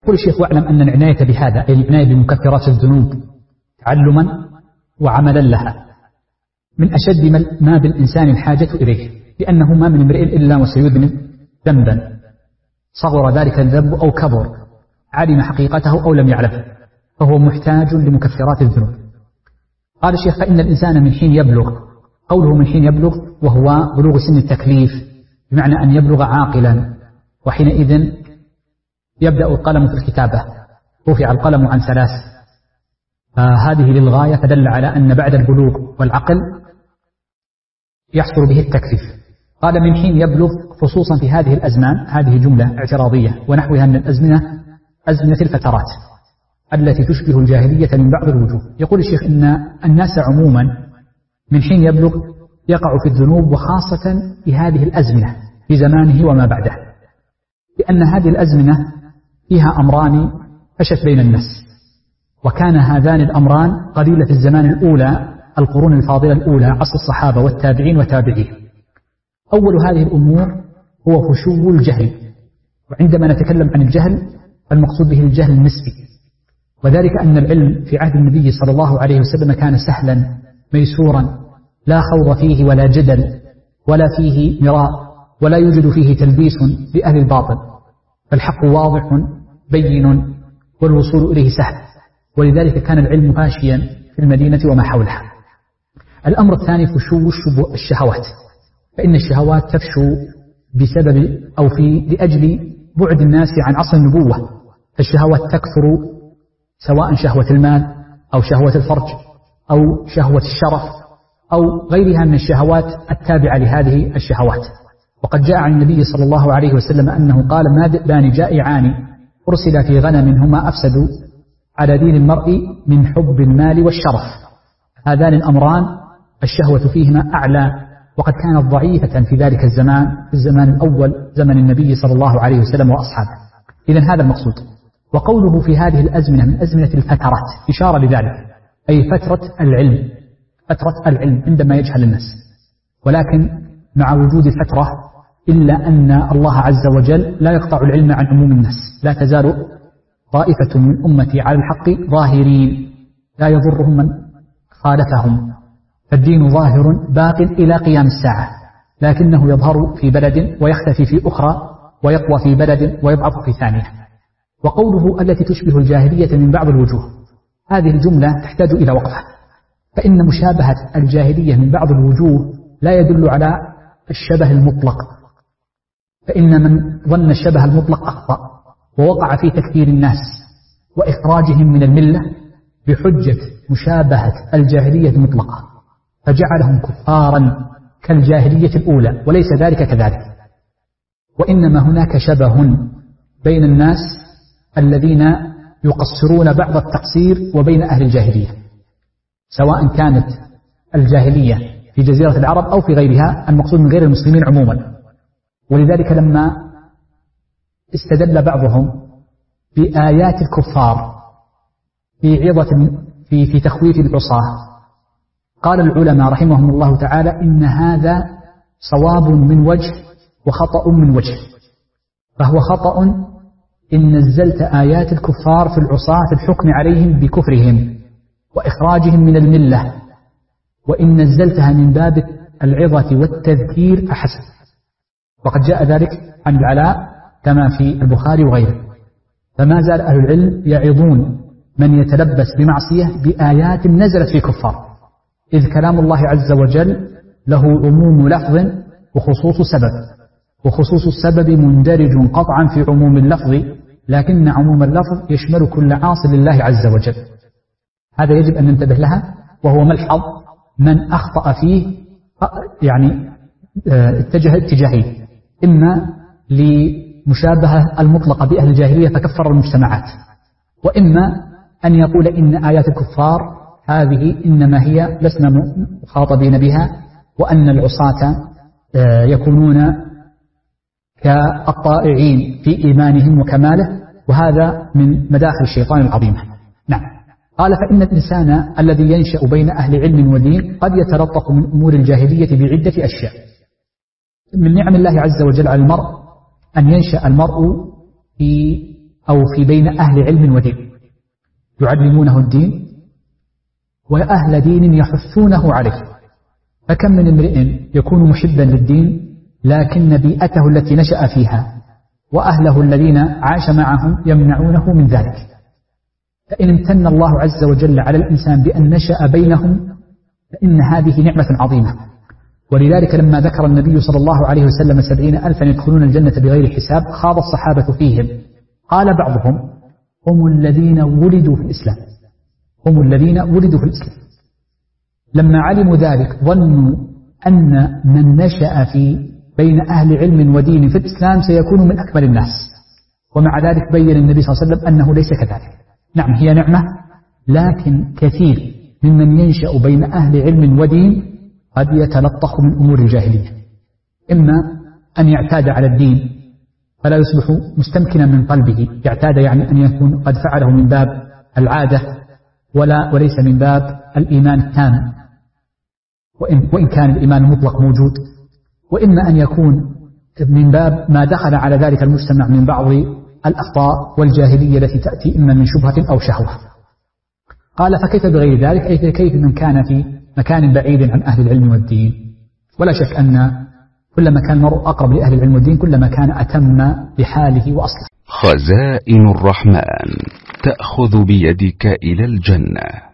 يقول الشيخ: واعلم أن العناية بهذا، أي العناية بمكفرات الذنوب تعلما وعملا لها، من أشد ما بالإنسان الحاجة إليه، لأنه ما من امرئ إلا وسيذنب ذنبا، صغر ذلك الذنب أو كبر، علم حقيقته أو لم يعلمه، فهو محتاج لمكفرات الذنوب. قال الشيخ: فإن الإنسان من حين يبلغ، قوله من حين يبلغ وهو بلوغ سن التكليف، بمعنى أن يبلغ عاقلا، وحينئذ يبدأ القلم في الكتابة، رفع القلم عن 3، فهذه للغاية، فدل على أن بعد البلوغ والعقل يحصل به التكليف. قال من حين يبلغ، خصوصا في هذه الأزمان، هذه جملة اعتراضية، ونحوها من الأزمنة أزمنة الفترات التي تشبه الجاهلية من بعض الوجوه. يقول الشيخ إن الناس عموما من حين يبلغ يقع في الذنوب، وخاصة في هذه الأزمنة في زمانه وما بعده، لأن هذه الأزمنة فيها أمران فشت بين الناس، وكان هذان الأمران قليلة في الزمان الأولى، القرون الفاضلة الأولى، عصر الصحابة والتابعين وتابعيهم. أول هذه الأمور هو فشو الجهل، وعندما نتكلم عن الجهل فالمقصود به الجهل النسبي، وذلك أن العلم في عهد النبي صلى الله عليه وسلم كان سهلا ميسورا، لا خوض فيه ولا جدل ولا فيه مراء، ولا يوجد فيه تلبيس لأهل الباطل، فالحق واضح بين والوصول إليه سهل، ولذلك كان العلم فاشيا في المدينة وما حولها. الأمر الثاني فشو الشهوات، فإن الشهوات تفشو بسبب أو لأجل بعد الناس عن عصر النبوة، فالشهوات تكثر، سواء شهوة المال أو شهوة الفرج أو شهوة الشرف أو غيرها من الشهوات التابعة لهذه الشهوات. وقد جاء عن النبي صلى الله عليه وسلم أنه قال: ما ذئبان جائعان أرسل في غنم هما أفسد على دين المرء من حب المال والشرف. هذان الأمران الشهوة فيهما أعلى، وقد كانت ضعيفة في ذلك الزمان، في الزمان الأول زمن النبي صلى الله عليه وسلم وأصحابه. إذن هذا المقصود. وقوله في هذه الأزمنة من أزمنة الفترات إشارة لذلك، أي فترة العلم، فترة العلم عندما يجهل الناس. ولكن مع وجود الفترة إلا أن الله عز وجل لا يقطع العلم عن عموم الناس، لا تزال طائفة من أمتي على الحق ظاهرين لا يضرهم من خالفهم، فالدين ظاهر باق إلى قيام الساعة، لكنه يظهر في بلد ويختفي في أخرى، ويقوى في بلد ويضعف في ثانية. وقوله التي تشبه الجاهلية من بعض الوجوه، هذه الجملة تحتاج إلى وقفة، فإن مشابهة الجاهلية من بعض الوجوه لا يدل على الشبه المطلق، فإن من ظن الشبه المطلق أخطأ، ووقع في تكفير الناس وإخراجهم من الملة بحجة مشابهة الجاهلية المطلقة، فجعلهم كفارا كالجاهلية الأولى، وليس ذلك كذلك. وإنما هناك شبه بين الناس الذين يقصرون بعض التقصير وبين أهل الجاهلية، سواء كانت الجاهلية في جزيرة العرب أو في غيرها، المقصود من غير المسلمين عموما. ولذلك لما استدل بعضهم بآيات الكفار في عظة في تخويف العصاة، قال العلماء رحمهم الله تعالى: إن هذا صواب من وجه وخطأ من وجه. فهو خطأ إن نزلت آيات الكفار في العصاة في الحكم عليهم بكفرهم وإخراجهم من الملة، وإن نزلتها من باب العظة والتذكير فحسب. وقد جاء ذلك عن العلاء كما في البخاري وغيره. فما زال أهل العلم يعظون من يتلبس بمعصية بآيات نزلت في كفار، إذ كلام الله عز وجل له عموم لفظ وخصوص سبب، وخصوص السبب مندرج قطعا في عموم اللفظ، لكن عموم اللفظ يشمل كل عاص لله عز وجل. هذا يجب أن ننتبه لها، وهو ملحظ من أخطأ فيه، يعني اتجه اتجاهين: إما لمشابهة المطلقة بأهل الجاهلية فكفر المجتمعات، وإما أن يقول إن آيات الكفار هذه إنما هي لسنا مخاطبين بها، وأن العصاة يكونون كالطائعين في إيمانهم وكماله، وهذا من مداخل الشيطان العظيمة. نعم. قال: فإن الإنسان الذي ينشأ بين أهل علم ودين قد يتلطف من أمور الجاهلية بعدة أشياء. من نعم الله عز وجل على المرء أن ينشأ المرء في أو في بين أهل علم ودين، يعلمونه الدين وأهل دين يحثونه عليه. فكم من امرئ يكون محبا للدين لكن بيئته التي نشأ فيها وأهله الذين عاش معهم يمنعونه من ذلك. فإن امتن الله عز وجل على الإنسان بأن نشأ بينهم فإن هذه نعمة عظيمة. ولذلك لما ذكر النبي صلى الله عليه وسلم 70,000 يدخلون الجنة بغير حساب خاض الصحابة فيهم. قال بعضهم: هم الذين ولدوا في الإسلام، هم الذين ولدوا في الإسلام. لما علموا ذلك ظنوا أن من نشأ في بين أهل علم ودين في الإسلام سيكون من أكمل الناس، ومع ذلك بين النبي صلى الله عليه وسلم أنه ليس كذلك. نعم هي نعمة، لكن كثير ممن ينشأ بين أهل علم ودين قد يتلطخ من أمور الجاهلية، إما أن يعتاد على الدين فلا يصبح مستمكنا من قلبه، يعتاد يعني أن يكون قد فعله من باب العادة وليس من باب الإيمان التام، وإن كان الإيمان المطلق موجود، وإما أن يكون من باب ما دخل على ذلك المجتمع من بعض الأخطاء والجاهلية التي تأتي إما من شبهة أو شهوة. قال: فكيف بغير ذلك؟ أي كيف من كان في مكان بعيد عن أهل العلم والدين. ولا شك أن كلما كان المرء أقرب لأهل العلم والدين كلما كان أتم بحاله وأصله. خزائن الرحمن تأخذ بيدك إلى الجنة.